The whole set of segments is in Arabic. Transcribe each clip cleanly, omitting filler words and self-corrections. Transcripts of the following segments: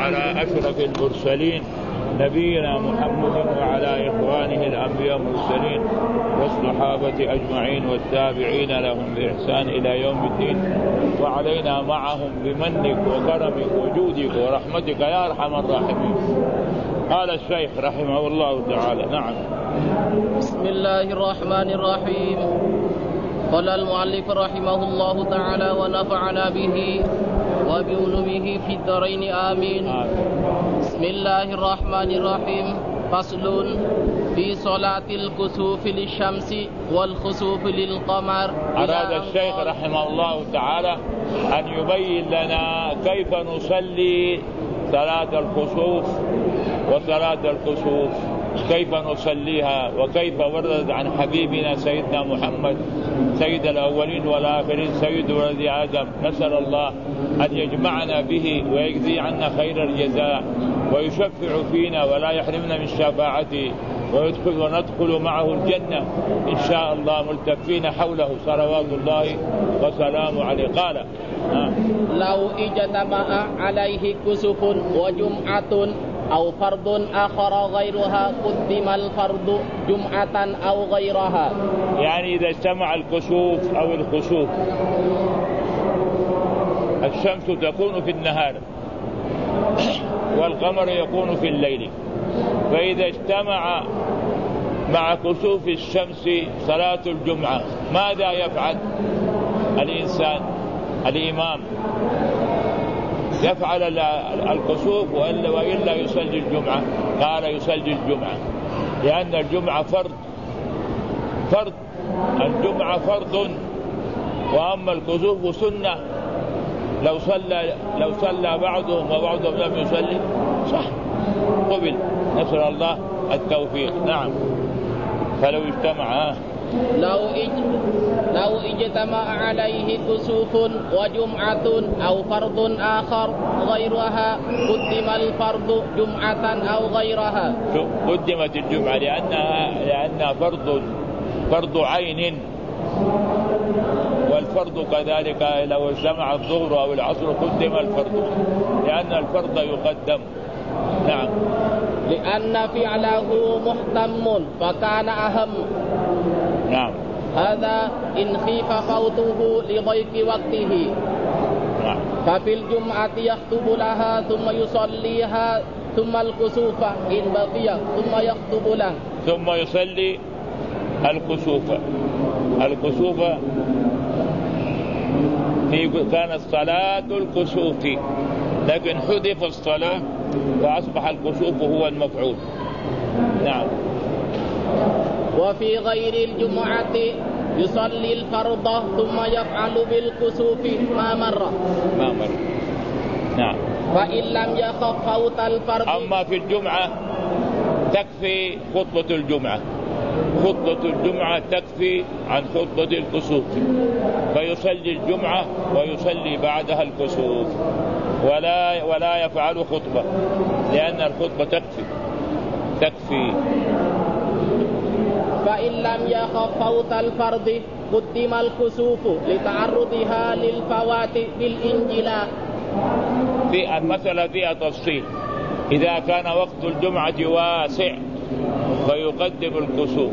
على أشرف المرسلين نبينا محمد وعلى إخوانه الأنبياء المرسلين والصحابة أجمعين والتابعين لهم بإحسان إلى يوم الدين، وعلينا معهم بمنك وكرمك وجودك ورحمتك يا أرحم الراحمين. قال الشيخ رحمه الله تعالى. نعم. بسم الله الرحمن الرحيم. قال المؤلف رحمه الله تعالى ونفعنا به وبعلومه في الدارين آمين. بسم الله الرحمن الرحيم. فصل في صلاة الكسوف للشمس والخسوف للقمر. أراد الشيخ رحمه الله تعالى أن يبين لنا كيف نصلي صلاة الخسوف وصلاة الكسوف، كيف نصليها وكيف وردت عن حبيبنا سيدنا محمد سيد الأولين والآخرين سيد ولد آدم. نسأل الله أن يجمعنا به ويجزي عنا خير الجزاء ويشفع فينا ولا يحرمنا من شفاعته وندخل معه الجنة إن شاء الله ملتفين حوله صلوات الله وسلامه عليه. قال لو اجتمع عليه كسوف وجمعة أو فرض آخر غيرها قدم الفرض جمعة أو غيرها. يعني إذا اجتمع الكسوف أو الخسوف، الشمس تكون في النهار والقمر يكون في الليل، فإذا اجتمع مع كسوف الشمس صلاة الجمعة ماذا يفعل الإنسان؟ الإمام يفعل الكسوف وإلا يصلي الجمعة؟ قال يصلي الجمعة، لأن الجمعة فرض الجمعة فرض، وأما الكسوف سنة. لو صلى بعضهم وبعضهم لم يصلي صح قبل، نسأل الله التوفيق. نعم. فلو اجتمع لو اجتمع عليه كسوف وجمعة أو فرض آخر غيرها قدم الفرض جمعة أو غيرها. قدمت الجمعة لأنها فرض عين، والفرض كذلك لو اجتمع الظهر أو العصر قدم الفرض لأن الفرض يقدم. نعم. لأن فعله محتم فكان أهم. نعم. هذا إن خيف فوته لضيق وقته. نعم. ففي الجمعة يخطب لها ثم يصليها ثم الكسوف إن بقي ثم يخطب له ثم يصلي الكسوف كانت صلاة الكسوف، لكن حذف الصلاة فأصبح الكسوف هو المفعول. نعم. وفي غير الجمعة يصلي الفرض ثم يفعل بالكسوف ما مر. نعم. فإن لم يخف فوت الفرض. أما في الجمعة تكفي خطبة الجمعة، خطبة الجمعة تكفي عن خطبة الكسوف، فيصلي الجمعة ويصلي بعدها الكسوف ولا يفعل خطبة، لأن الخطبة تكفي. فإن لم يخف فوت الفرض قدم الكسوف لتعرضها للفوات بالإنجلاء. في المسألة فيها تفصيل، إذا كان وقت الجمعة واسع فيقدم الكسوف،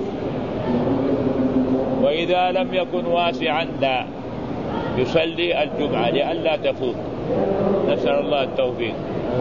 وإذا لم يكن واسعا لا يصلي الجمعة لئلا تفوت. نسأل الله التوفيق.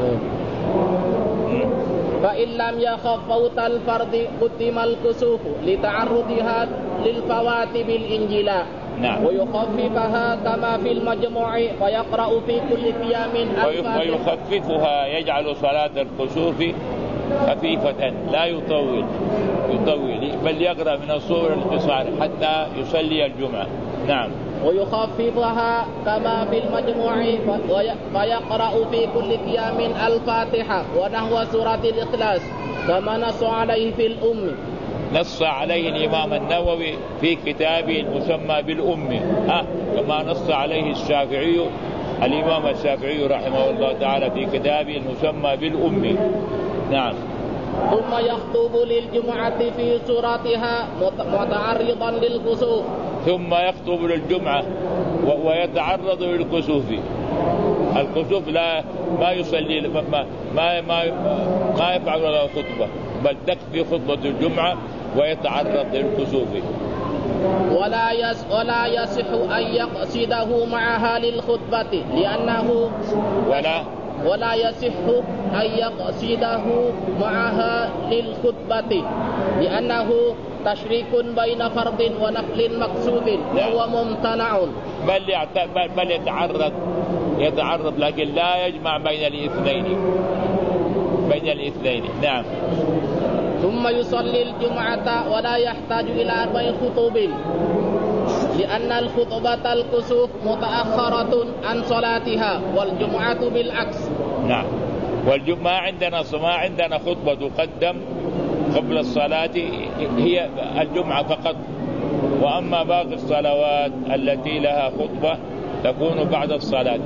فإن لم يخف فوت الفرض قدم الكسوف لتعرضها للفوات بالإنجلاء. نعم. ويخففها كما في المجموع فيقرأ في كل قيام الفاتحة. ويخففها يجعل صلاة الكسوف خفيفة لا يطول بل يقرأ من الصور القصار حتى يصلي الجمعة. نعم. ويخففها كما في المجموع فيقرأ في كل قيام الفاتحة ونحو سورة الإخلاص كما نص عليه في الأم. نص عليه الإمام النووي في كتابه المسمى بالأم، كما نص عليه الإمام الشافعي رحمه الله تعالى في كتابه المسمى بالأم. نعم. ثم يخطب للجمعة في سورتها متعرضا للكسوف. ثم يخطب للجمعة ويتعرض للكسوف الكسوف ما يصلي ما يفعل ولا خطبة، بل تكفي خطبة الجمعة ويتعرض للكسوف. ولا يصح أن يقصده معها للخطبة لأنه ولا يصح أن يقصده معها للخطبة لأنه تشريك بين فرض ونفل مقصود وهو ممتنع. بل يتعرض لكن لا يجمع بين الاثنين. نعم. ثم يصلي الجمعة ولا يحتاج إلى 4 خطوب لأن الخطبة الكسوف متأخرة عن صلاتها والجمعة بالعكس. نعم. والجمعة ما عندنا خطبة تقدم قبل الصلاة، هي الجمعة فقط، وأما باقي الصلوات التي لها خطبة تكون بعد الصلاة.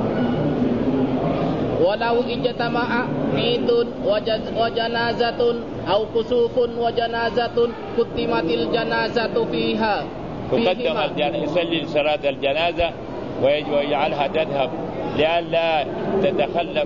ولو اجتمع عيد وجنازة أو كسوف وجنازة قدمت الجنازة فيها. يصلي صلاة الجنازة ويجعلها تذهب لئلا تتخلف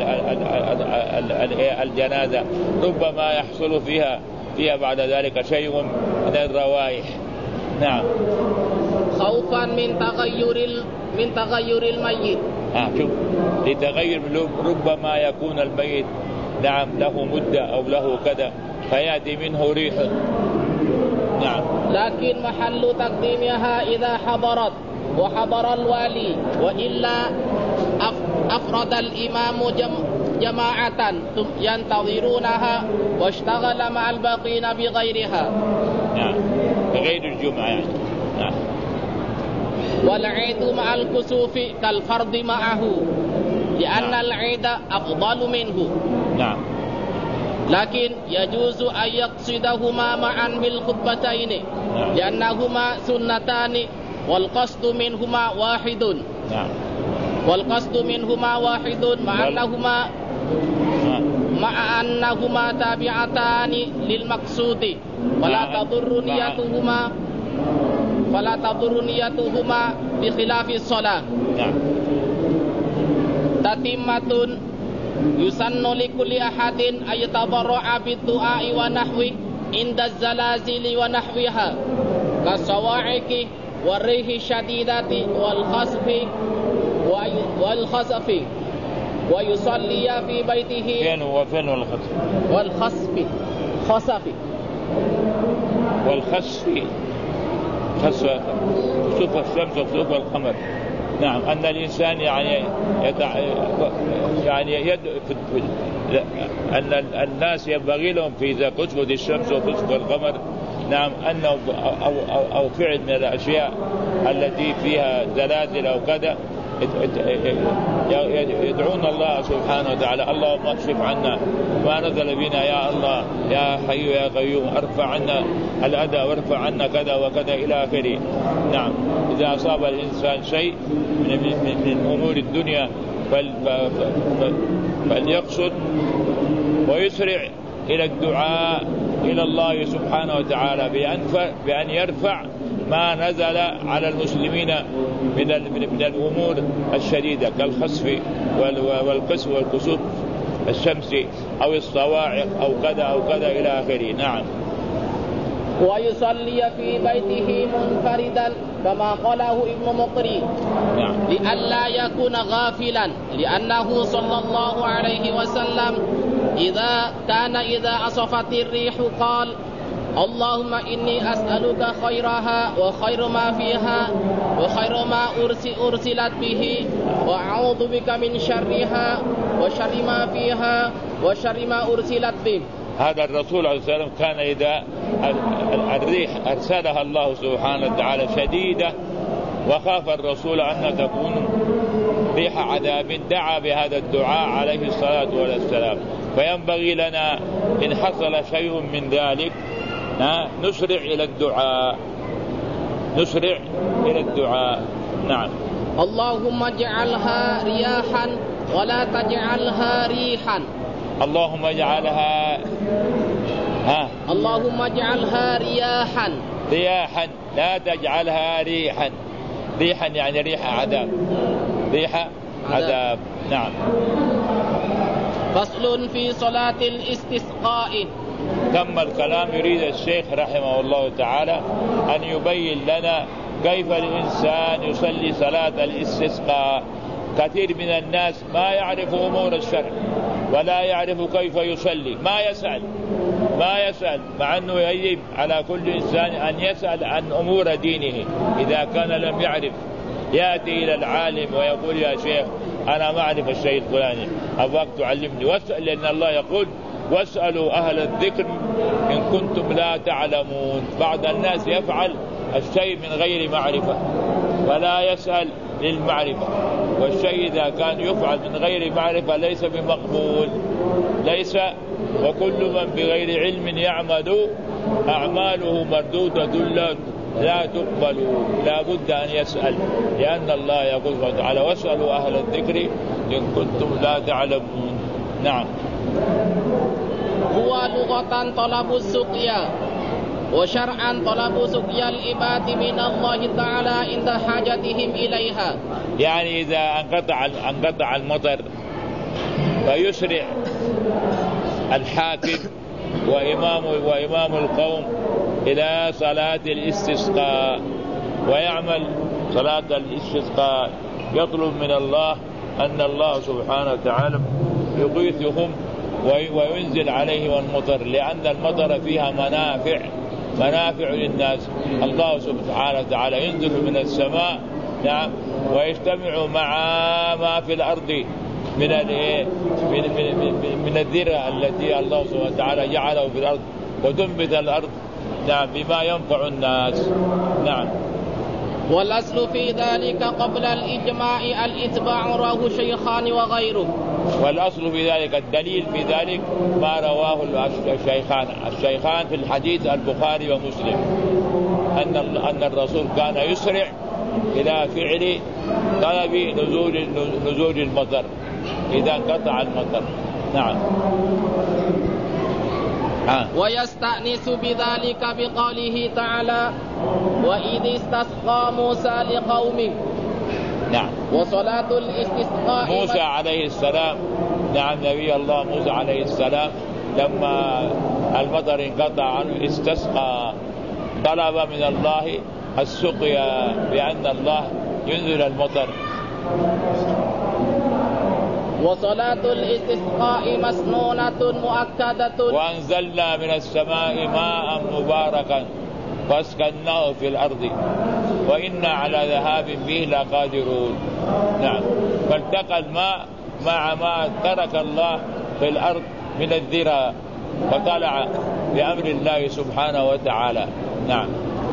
الجنازة، ربما يحصل فيها بعد ذلك شيء من الروائح. نعم. خوفا من تغير الميت. شوف، لتغير ربما يكون الميت نعم له مدة أو له كذا فيأتي منه ريح. نعم. لكن محل تقديمها إذا حضرت وحضر الوالي، وإلا أفرد الإمام جماعة ينتظرونها واشتغل مع الباقين بغيرها. نعم، بغير الجمعة يعني. نعم. والعيد مع الكسوف كالفرض معه لأن العيد أفضل منه. نعم. لكن يجوز أن يقصدهما معا بالخطبتين لأنهما سنتان والقصد منهما واحد. نعم. والقصد منهما واحد مع أنهما تابعتان للمقصود فلا تضر نيتهما بخلاف الصلاة. نعم. تتمة يسن لكل أحد أن يتضرع بالدعاء ونحوه عند الزلازل ونحوها كالصواعق والريح الشديدة والخسف ويصلي في بيته. وفين والخسف خسف الشمس وخسوف القمر. نعم. أن الإنسان أن الناس ينبغي لهم في إذا خسفت الشمس وخسف القمر نعم أنه أو فعل من الأشياء التي فيها زلازل أو كذا يدعون الله سبحانه وتعالى: اللهم اكشف عنا ما نزل بنا يا الله يا حي يا قيوم، ارفع عنا الأذى وارفع عنا كذا وكذا إلى آخره. نعم. إذا أصاب الإنسان شيء من أمور الدنيا فليقصد ويسرع إلى الدعاء إلى الله سبحانه وتعالى بأن يرفع ما نزل على المسلمين من الأمور الشديدة كالخسف والقسف والكسوف الشمسي أو الصواعق أو كذا إلى آخره. نعم. ويصلي في بيته منفردا كما قاله ابن مقري. نعم. لئلا يكون غافلا لأنه صلى الله عليه وسلم إذا أصفت الريح قال: اللهم إني أسألك خيرها وخير ما فيها وخير ما أرسلت به وأعوذ بك من شرها وشر ما فيها وشر ما أرسلت به. هذا الرسول عليه السلام كان إذا الريح أرسلها الله سبحانه وتعالى شديدة وخاف الرسول أن تكون ريح عذاب دعا بهذا الدعاء عليه الصلاة والسلام. فينبغي لنا إن حصل شيء من ذلك نسرع إلى الدعاء. نعم. اللهم اجعلها رياحا ولا تجعلها ريحا. اللهم اجعلها رياحا لا تجعلها ريحا يعني ريح عذاب، ريح عذاب. نعم. فصل في صلاة الاستسقاء. تم الكلام. يريد الشيخ رحمه الله تعالى أن يبين لنا كيف الإنسان يصلي صلاة الاستسقاء. كثير من الناس ما يعرف أمور الشرع ولا يعرف كيف يصلي، ما يسأل مع أنه يجب على كل إنسان أن يسأل عن أمور دينه. إذا كان لم يعرف يأتي إلى العالم ويقول يا شيخ أنا ما أعرف الشيء الفلاني أبغاك تعلمني، واسأل، لأن الله يقول واسألوا أهل الذكر إن كنتم لا تعلمون. بعض الناس يفعل الشيء من غير معرفة ولا يسأل للمعرفة، والشيء إذا كان يفعل من غير معرفة ليس بمقبول، ليس. وكل من بغير علم يعمل أعماله مردودة لا تقبل. لا بد أن يسأل، لأن الله يقول تعالى واسألوا أهل الذكر إن كنتم لا تعلمون. نعم. هو لغة طلب السقيا، وشرعا طلب سقيا العباد من الله تعالى عند حاجتهم إليها. يعني إذا انقطع المطر فيسرع الحاكم وإمام القوم إلى صلاة الاستسقاء ويعمل صلاة الاستسقاء، يطلب من الله أن الله سبحانه وتعالى يغيثهم وينزل عليهم المطر، لأن المطر فيها منافع للناس. الله سبحانه وتعالى ينزل من السماء، نعم، ويجتمع مع ما في الأرض من الذرة التي الله سبحانه وتعالى جعله في الأرض، وتنبت الأرض، نعم، بما ينفع الناس. نعم. والأصل في ذلك قبل الإجماع الإتباع رواه شيخان وغيره. والأصل في ذلك، الدليل في ذلك ما رواه الشيخان في الحديث البخاري ومسلم، أن الرسول كان يسرع إلى فعل طلب نزول المطر إذا انقطع المطر. نعم. ويستأنس بذلك بقوله تعالى وإذ استسقى موسى لقومه. نعم. وصلاة الاستسقاء موسى عليه السلام، نعم، نبي الله موسى عليه السلام لما المطر انقطع عنه استسقى، طلب من الله السقيا بأن الله ينزل المطر. وصلاة الاستسقاء مسنونة مؤكدة. وأنزلنا من السماء ماء مباركا فاسكناه في الأرض وإنا على ذهاب به لقادرون. نعم. فالتقى الماء مع ما ترك الله في الأرض من الذرة وطلع بأمر الله سبحانه وتعالى. نعم.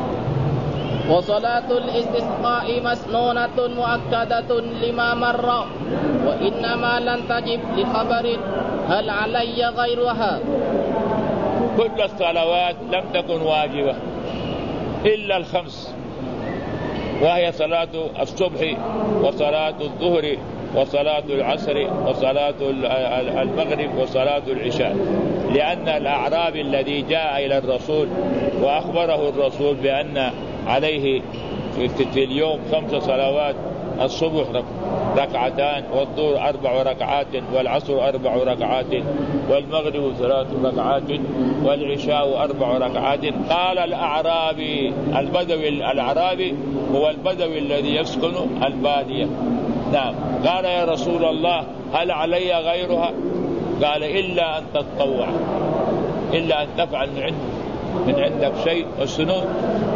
وصلاة الاستسقاء مسنونة مؤكدة لما مر، وإنما لن تجب لخبر هل علي غيرها. كل الصلوات لم تكن واجبة إلا الخمس، وهي صلاة الصبح وصلاة الظهر وصلاة العصر وصلاة المغرب وصلاة العشاء، لأن الأعرابي الذي جاء إلى الرسول وأخبره الرسول بأن عليه في اليوم 5 صلوات، الصبح ركعتان، والظهر 4 ركعات، والعصر 4 ركعات، والمغرب 3 ركعات، والعشاء 4 ركعات. قال الأعرابي الأعرابي هو البدوي الذي يسكن البادية، نعم، قال يا رسول الله هل علي غيرها؟ قال إلا أن تتطوع، إلا أن تفعل من عندك شيء والسنون.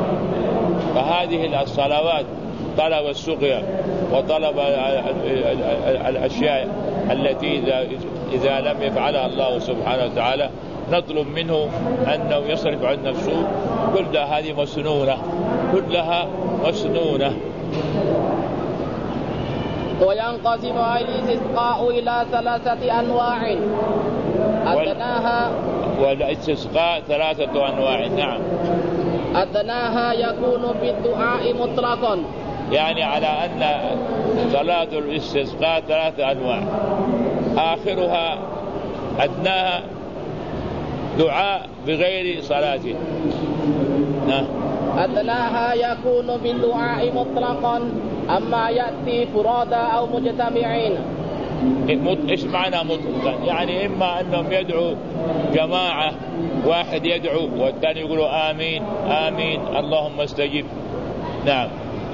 فهذه الصلوات طلب السقيا وطلب الأشياء التي إذا لم يفعلها الله سبحانه وتعالى نطلب منه أنه يصرف عنا السوء، كلها هذه مسنونة، كلها مسنونة. وينقسم الاستسقاء إلى 3 أنواع أدناها، والاستسقاء 3 أنواع. نعم. أدناها يكون بالدعاء مطلقا، يعني على أن صلاة الاستسقاء 3 أنواع، آخرها أدناها دعاء بغير صلاة. أدناها يكون بالدعاء مطلقا أما يأتي فرادا أو مجتمعين. إيش معنى مطلقا؟ يعني إما أنهم يدعوا جماعة، واحد يدعو والثاني يقولوا آمين آمين اللهم استجب. نعم.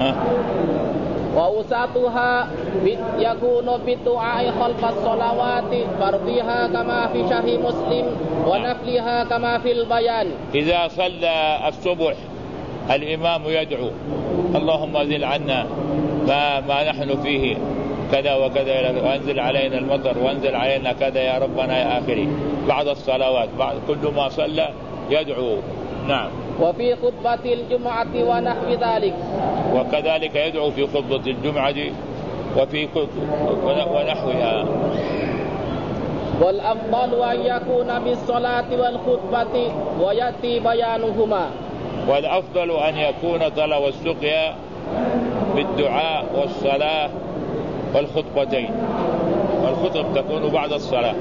وأوساطها يكون بالدعاء خلف الصلوات فرضها كما في شرح مسلم ونفلها كما في البيان. إذا صلى الصبح الإمام يدعو اللهم أنزل عنا ما نحن فيه كذا وكذا وانزل علينا المطر وانزل علينا كذا يا ربنا يا آخره. بعد الصلوات بعد كل ما صلى يدعو. نعم. وفي خطبة الجمعة ونحو ذلك. وكذلك يدعو في خطبة الجمعة وفي ونحوها. والأفضل أن يكون بالصلاة والخطبة ويأتي بيانهما. والأفضل أن يكون طلب السقيا بالدعاء والصلاة والخطبتين، والخطب تكون بعد الصلاة.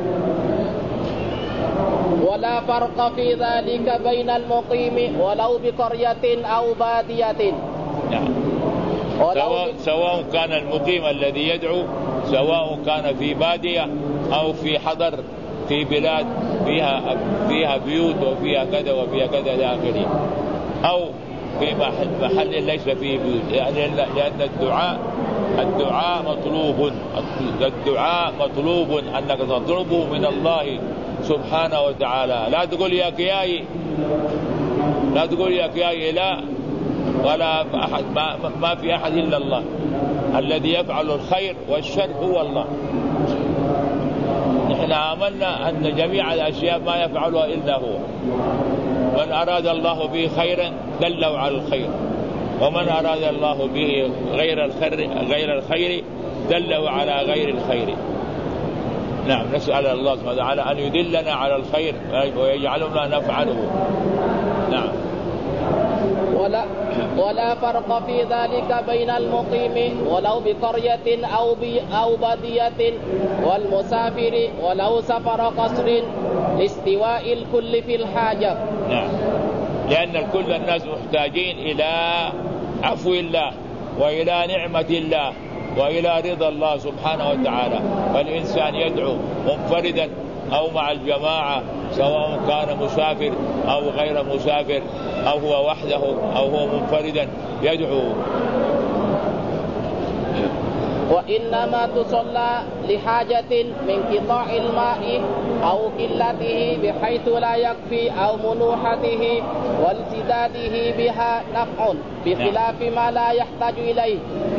ولا فرق في ذلك بين المقيم ولو بقرية أو بادية. نعم. سواء كان المقيم الذي يدعو سواء كان في بادية أو في حضر في بلاد فيها بيوت وفيها كذا وفيها كذا إلى آخره، أو في محل ليس فيه بيوت، يعني لأن الدعاء مطلوب أنك تطلبه من الله سبحانه وتعالى. لا تقول يا كياي، لا تقول يا كياي، لا، ولا أحد، ما في أحد إلا الله. الذي يفعل الخير والشر هو الله. نحن آمنا أن جميع الأشياء ما يفعلها إلا هو. من أراد الله به خيرا دله على الخير، ومن أراد الله به غير الخير دله على غير الخير. نعم. نسأل الله سبحانه وتعالى أن يدلنا على الخير ويجعلنا نفعله. نعم. ولا فرق في ذلك بين المقيم ولو بقرية أو بادية والمسافر ولو سفر قصر لاستواء الكل في الحاجة. نعم. لأن كل الناس محتاجين إلى عفو الله وإلى نعمة الله وإلى رضا الله سبحانه وتعالى. فالإنسان يدعو منفردا أو مع الجماعة، سواء كان مسافر أو غير مسافر، أو هو وحده أو هو منفردا يدعو. وإنما تصلى لحاجة من قطاع الماء أو قلته بحيث لا يكفي أو منوحته والتداده بها نفع بخلاف ما لا يحتاج إليه،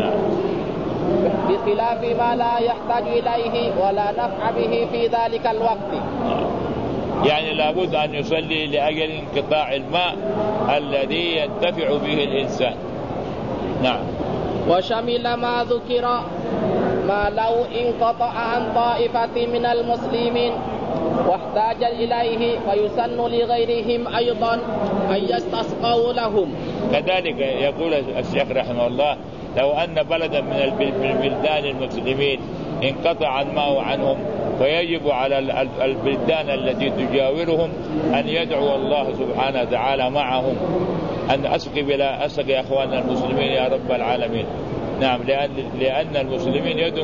بخلاف ما لا يحتاج إليه ولا نفع به في ذلك الوقت. يعني لابد أن يصلي لأجل انقطاع الماء الذي ينتفع به الإنسان. نعم. وشمل ما ذكر ما لو انقطع عن طائفة من المسلمين واحتاج إليه فيسن لغيرهم أيضا أن يستسقوا لهم. كذلك يقول الشيخ رحمه الله لو أن بلدا من البلدان المسلمين انقطع الماء عنهم فيجب على البلدان التي تجاورهم أن يدعو الله سبحانه وتعالى معهم أن أسقي أخواننا المسلمين يا رب العالمين. نعم. لأن المسلمين يد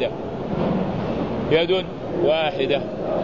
واحدة.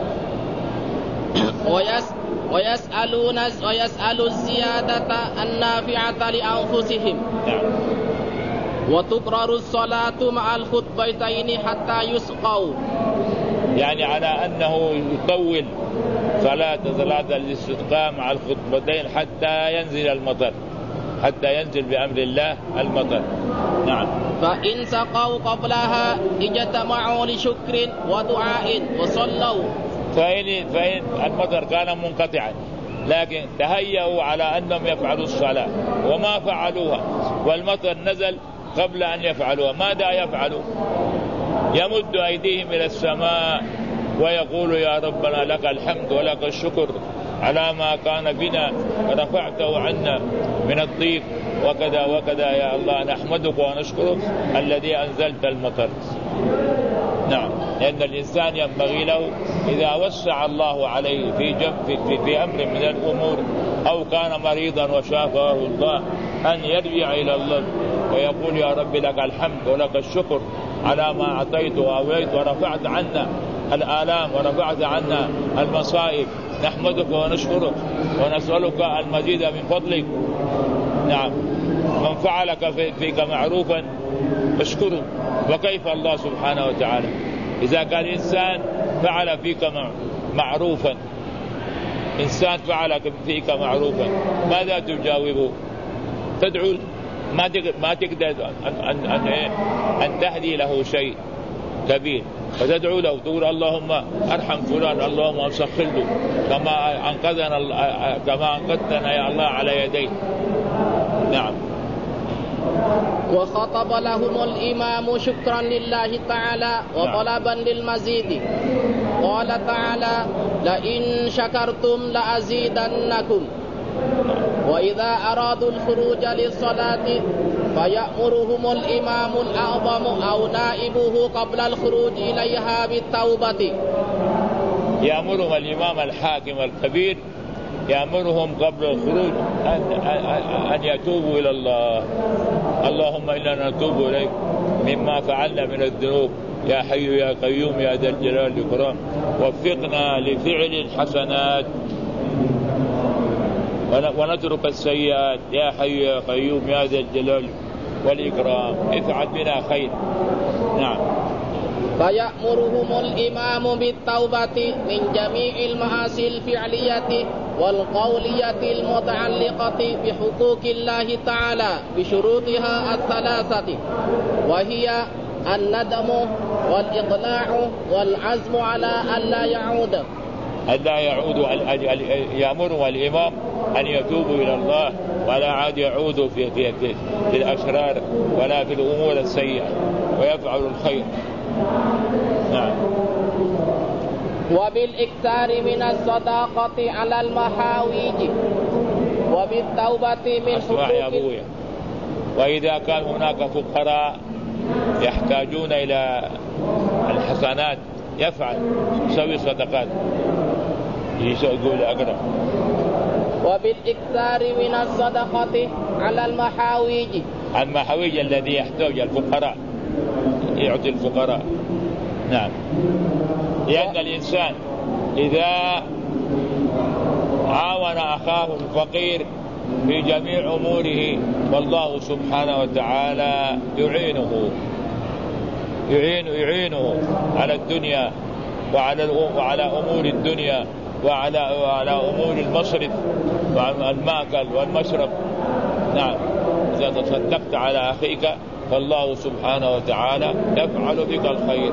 ويسأل الزيادة النافعة لأنفسهم. نعم. وتقرر الصلاة مع الخطبتين حتى يسقوا، يعني على أنه يطول صلاة الاستسقاء مع الخطبتين حتى ينزل المطر، حتى ينزل بأمر الله المطر. نعم. فإن سقوا قبلها اجتمعوا لشكر ودعاء وصلوا. فإن المطر كان منقطعا لكن تهيأوا على أنهم يفعلوا الصلاة وما فعلوها والمطر نزل قبل أن يفعلوها، ماذا يفعلوا؟ يمد أيديهم إلى السماء ويقول يا ربنا لك الحمد ولك الشكر على ما كان بنا ورفعته عنا من الضيق وكذا وكذا يا الله، نحمدك ونشكرك الذي أنزلت المطر. نعم. لأن الإنسان ينبغي له إذا وسع الله عليه في أمر من الأمور أو كان مريضا وشافاه الله أن يرجع إلى الله ويقول يا رب لك الحمد ولك الشكر على ما أعطيت وأوليت ورفعت عنا الآلام ورفعت عنا المصائب. نحمدك ونشكرك ونسألك المزيد من فضلك. نعم، من فعلك فيك معروفا اشكره. وكيف الله سبحانه وتعالى إذا كان إنسان فعل فيك معروفا، إنسان فعل فيك معروفا، ماذا تجاوبه؟ تدعو، ما تقدر أن تهدي له شيء كبير، فتدعو له تقول اللهم ارحم فلان، اللهم سخر له كما أنقذتنا يا الله على يديك. نعم. وخطب لهم الإمام شكرا لله تعالى وطلبا للمزيد. قال تعالى لئن شكرتم لأزيدنكم. وإذا أرادوا الخروج للصلاة فيأمرهم الإمام الأعظم أو نائبه قبل الخروج إليها بالتوبة. يأمرهم الإمام الحاكم الكبير، يأمرهم قبل الخروج أن يتوبوا إلى الله. اللهم إننا نتوب إليك مما فعلنا من الذنوب يا حي يا قيوم يا ذا الجلال والإكرام، وفقنا لفعل الحسنات ونترك السيئات يا حي يا قيوم يا ذا الجلال والإكرام، افعل بنا خير. نعم. فيأمرهم الإمام بالتوبة من جميع المعاصي الفعلية والقولية المتعلقة بحقوق الله تعالى بشروطها الثلاثة، وهي الندم والإقلاع والعزم على ألا يعود. يأمر الإمام أن يتوبوا إلى الله ولا عاد يعودوا في الأشرار ولا في الأمور السيئة ويفعلوا الخير. نعم. وبالإكثار من الصداقة على المحاويج وبالتوبة من حقوق. وإذا كان هناك فقراء يحتاجون إلى الحسنات يفعل، يسوي صدقات، يقول أقرأ. وبالإكثار من الصدقة على المحاويج. المحاويج الذي يحتاج الفقراء يعطي الفقراء. نعم. لأن الإنسان إذا عاون أخاه الفقير في جميع أموره والله سبحانه وتعالى يعينه على الدنيا وعلى أمور الدنيا وعلى أمور المصرف والمأكل والمشرب. نعم. إذا تصدقت على أخيك فالله سبحانه وتعالى يفعل بك الخير.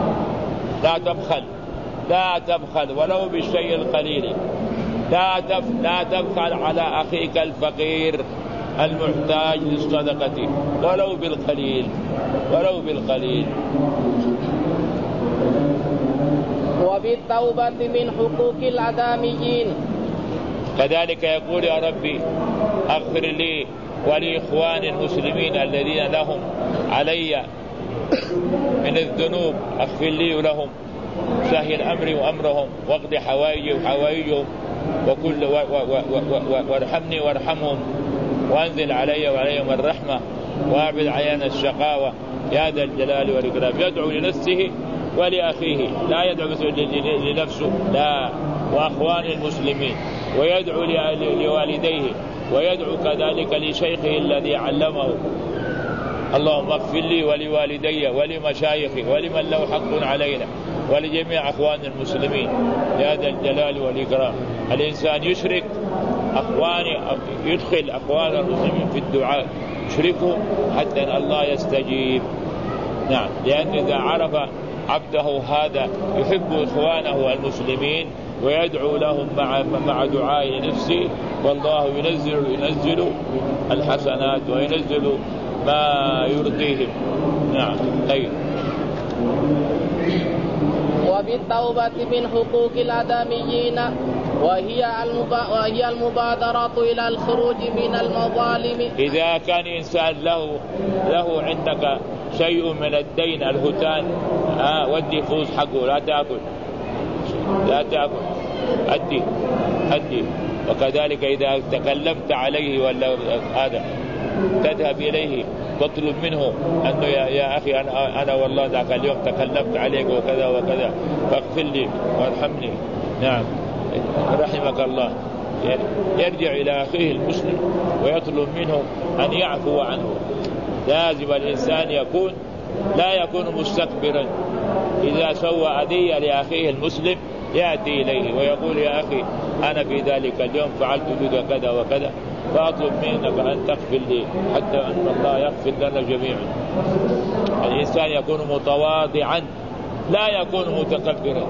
لا تبخل ولو بالشيء القليل. لا تبخل على أخيك الفقير المحتاج للصدقة ولو بالقليل. وبالتوبة من حقوق الآدميين. كذلك يقول يا ربي اغفر لي ولإخواني المسلمين الذين لهم علي من الذنوب، اغفر لي ولهم، سهل أمري وأمرهم، واقض حوائجي وحوائجهم، وارحمني وارحمهم، وانزل علي وعليهم الرحمة، وابعد عيان الشقاوة يا ذا الجلال والإكرام. يدعو لنفسه ولأخيه، لا يدعو لنفسه، لا، وأخوان المسلمين، ويدعو لوالديه، ويدعو كذلك لشيخه الذي علمه. اللهم اغفر لي ولوالدي ولمشايخي ولمن له حق علينا ولجميع أخوان المسلمين يا ذا الجلال والإكرام. الإنسان يشرك يدخل أخوان المسلمين في الدعاء، يشركوا حتى الله يستجيب. نعم. لأن إذا عرف عبده هذا يحب إخوانه المسلمين ويدعو لهم مع دعاء نفسه، والله ينزل الحسنات وينزل ما يرضيهم. نعم. طيب. وبالتوبة من حقوق الآدميين وهي المبادرة إلى الخروج من المظالم. إذا كان إنسان له عندك شيء من الدين الهتان، ودي فلوس حقه، لا تأكل، أدي. وكذلك إذا تكلمت عليه ولا هذا تذهب إليه تطلب منه أنه يا أخي أنا والله ذاك اليوم تكلمت عليك وكذا وكذا فاغفر لي وارحمني. نعم رحمك الله. يرجع إلى أخيه المسلم ويطلب منه أن يعفو عنه. لازم الإنسان لا يكون مستكبرا. إذا سوى أذية لأخيه المسلم يأتي إليه ويقول يا أخي أنا في ذلك اليوم فعلت بك كذا وكذا فأطلب منك أن تغفر لي حتى أن الله يغفر لنا جميعا. الإنسان يكون متواضعا لا يكون متكبرا،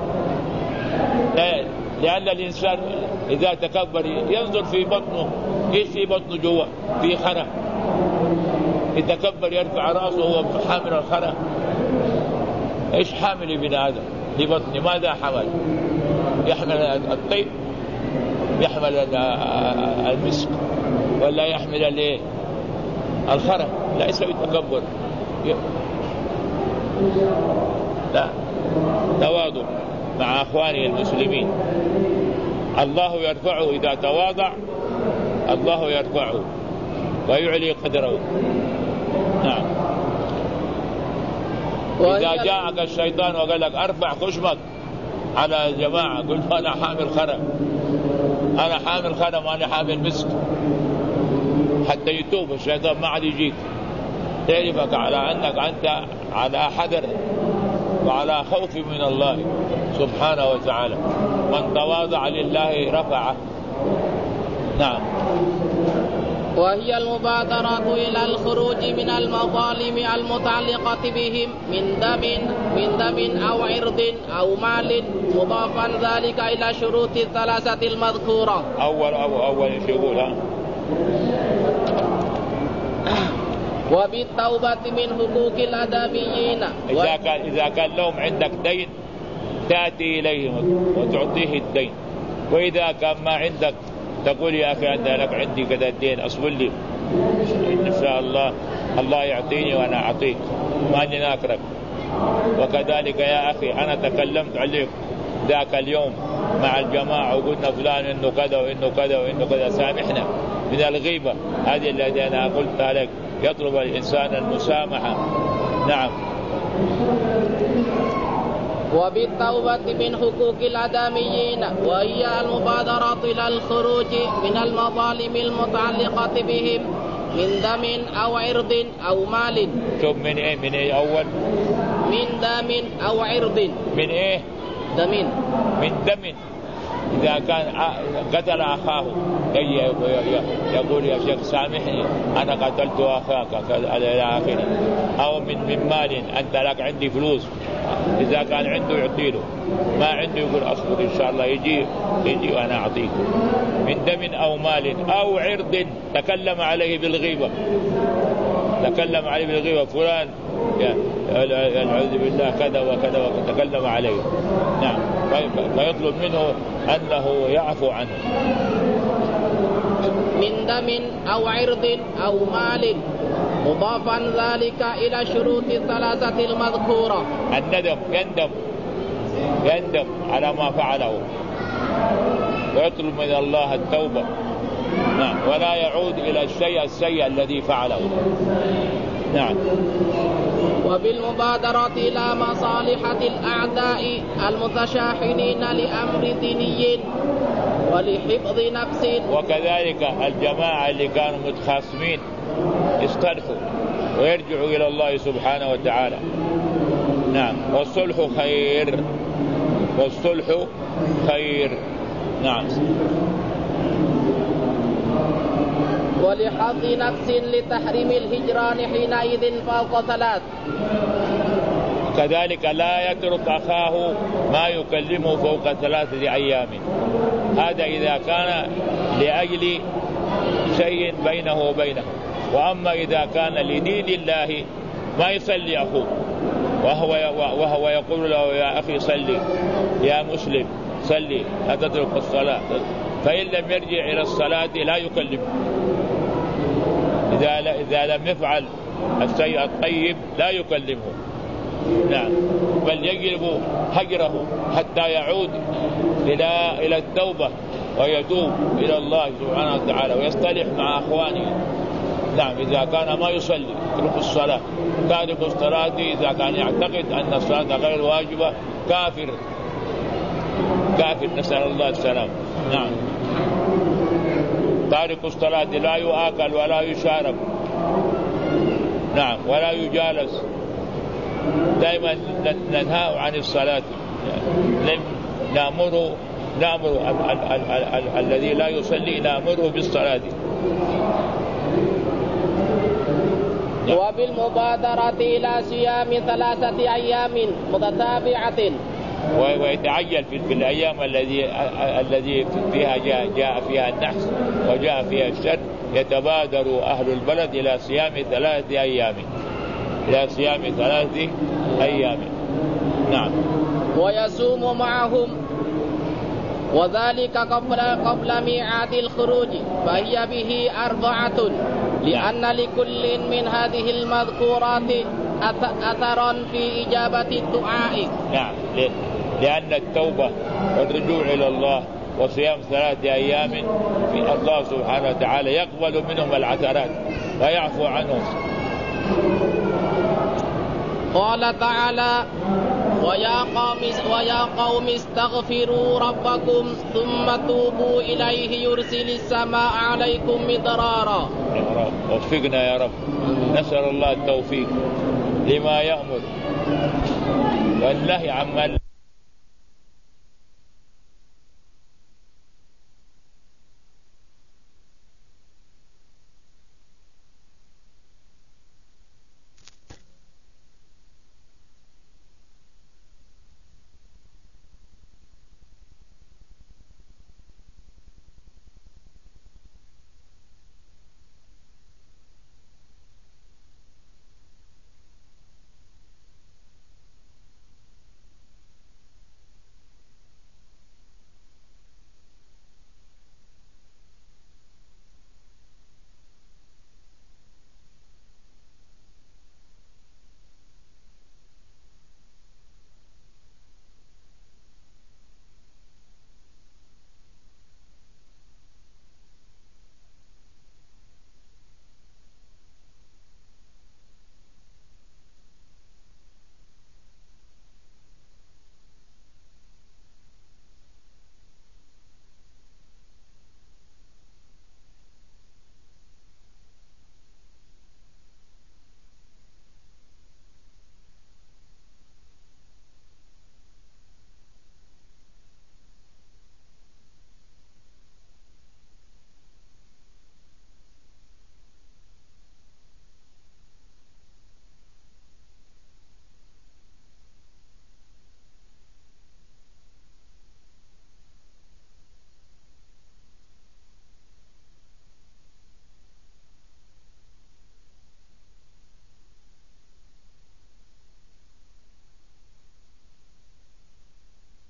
لأن الإنسان إذا تكبر ينظر في بطنه، إيش في بطنه جوا؟ في خرق. يتكبر يرفع رأسه وهو حامل الخرق. إيش حامل ابن آدم في بطنه؟ ماذا حمل؟ يحمل الطيب، يحمل المسك، ولا يحمل الخرق؟ لا يسوي تكبر، لا، تواضع مع أخوانه المسلمين. الله يرفعه إذا تواضع، الله يرفعه ويعلي قدره. نعم. إذا جاءك الشيطان وقال لك أرفع خشمك على الجماعة، قل أنا حامل خرم، أنا حامل خرم وأنا حامل مسك، حتى يتوب الشيطان ما عاد يجيك. تعرفك على أنك أنت على حذر وعلى خوف من الله سبحانه وتعالى. من تواضع لله رفعه. نعم. وهي المبادرة إلى الخروج من المظالم المتعلقة بهم من دم أو عرض أو مال، مضافا ذلك إلى شروط الثلاثة المذكورة. أول يقولها وبالتوبة من حقوق الآدميين. إذا كان لهم عندك دين تأتي إليهم وتعطيه الدين، وإذا كان ما عندك تقول يا أخي أنت لك عندي كذا الدين أصبر لي إن شاء الله يعطيني وأنا أعطيك، ما أني ناكرك. وكذلك يا أخي أنا تكلمت عليك ذاك اليوم مع الجماعة وقلنا فلان إنه كذا وإنه كذا وإنه كذا، سامحنا من الغيبة هذه التي أنا قلت لك. يطلب الإنسان المسامحة. نعم. وبالتوبة من حقوق الآدميين، وهي المبادرة إلى الخروج من المظالم المتعلقة بهم من دم أو عرض أو مال. شوف من إيه أول؟ من دم أو عرض. من إيه؟ من دم. إذا كان قتل أخاه يقول يا شيخ سامحني أنا قتلت أخاك إلى آخره. أو من مال، أنت لك عندي فلوس، إذا كان عنده يعطيله، ما عنده يقول أصبر إن شاء الله يجي وأنا أعطيك. من دم أو مال أو عرض تكلم عليه بالغيبة، فلان العوذ بالله كذا وكذا وكذا تكلم عليه. نعم. فيطلب منه أنه يعفو عنه. من دم أو عرض أو مال، مضافا ذلك إلى شروط الثلاثة المذكورة. الندم، يندم على ما فعله ويطلب من الله التوبة. نعم. ولا يعود إلى الشيء الذي فعله. نعم. وبالمبادرة إلى مصالحة الأعداء المتشاحنين لأمر ديني ولحفظ نفس. وكذلك الجماعة اللي كانوا متخاصمين يصطلحوا ويرجعوا إلى الله سبحانه وتعالى. نعم. والصلح خير. نعم. ولحظ نفس لتحريم الهجران حينئذ فوق 3. كذلك لا يترك أخاه ما يكلمه فوق 3 أيام. هذا إذا كان لأجل شيء بينه وبينه. وأما إذا كان لدين الله ما يصلي أخوه وهو يقول له يا أخي صلي يا مسلم صلي لا تترك الصلاة، فإن لم يرجع إلى الصلاة لا يكلمه. إذا لم يفعل الشيء الطيب لا يكلمه. نعم. بل يجلب هجره حتى يعود إلى التوبة ويتوب إلى الله سبحانه وتعالى ويصطلح مع أخوانه. نعم إذا كان ما يصلي يترك الصلاة. تارك الصلاة إذا كان يعتقد أن الصلاة غير واجبة كافر، نسأل الله السلام. نعم. تارك الصلاة لا يؤكل ولا يشارب، نعم، ولا يجالس. دائما ننهى عن الصلاة، نأمر الذي لا يصلي نأمره بالصلاة. وبالمبادرة إلى صيام 3 أيام متتابعة، ويتعجل في الأيام الذي فيها جاء فيها النحس وجاء فيها الشر، يتبادر أهل البلد إلى صيام 3 أيام، نعم. ويصوم معهم، وذلك قبل ميعاد الخروج، فهي به 4، لأن لكل من هذه المذكورات أثرا في إجابة الدعاء. نعم، لأن التوبة والرجوع إلى الله وصيام 3 أيام في الله سبحانه وتعالى يقبل منهم العثرات ويعفو عنهم. قال تعالى: ويا قوم استغفروا ربكم ثم توبوا إليه يرسل السماء عليكم مدرارا. وفقنا يا رب، نسأل الله التوفيق لما يأمر والنهي عما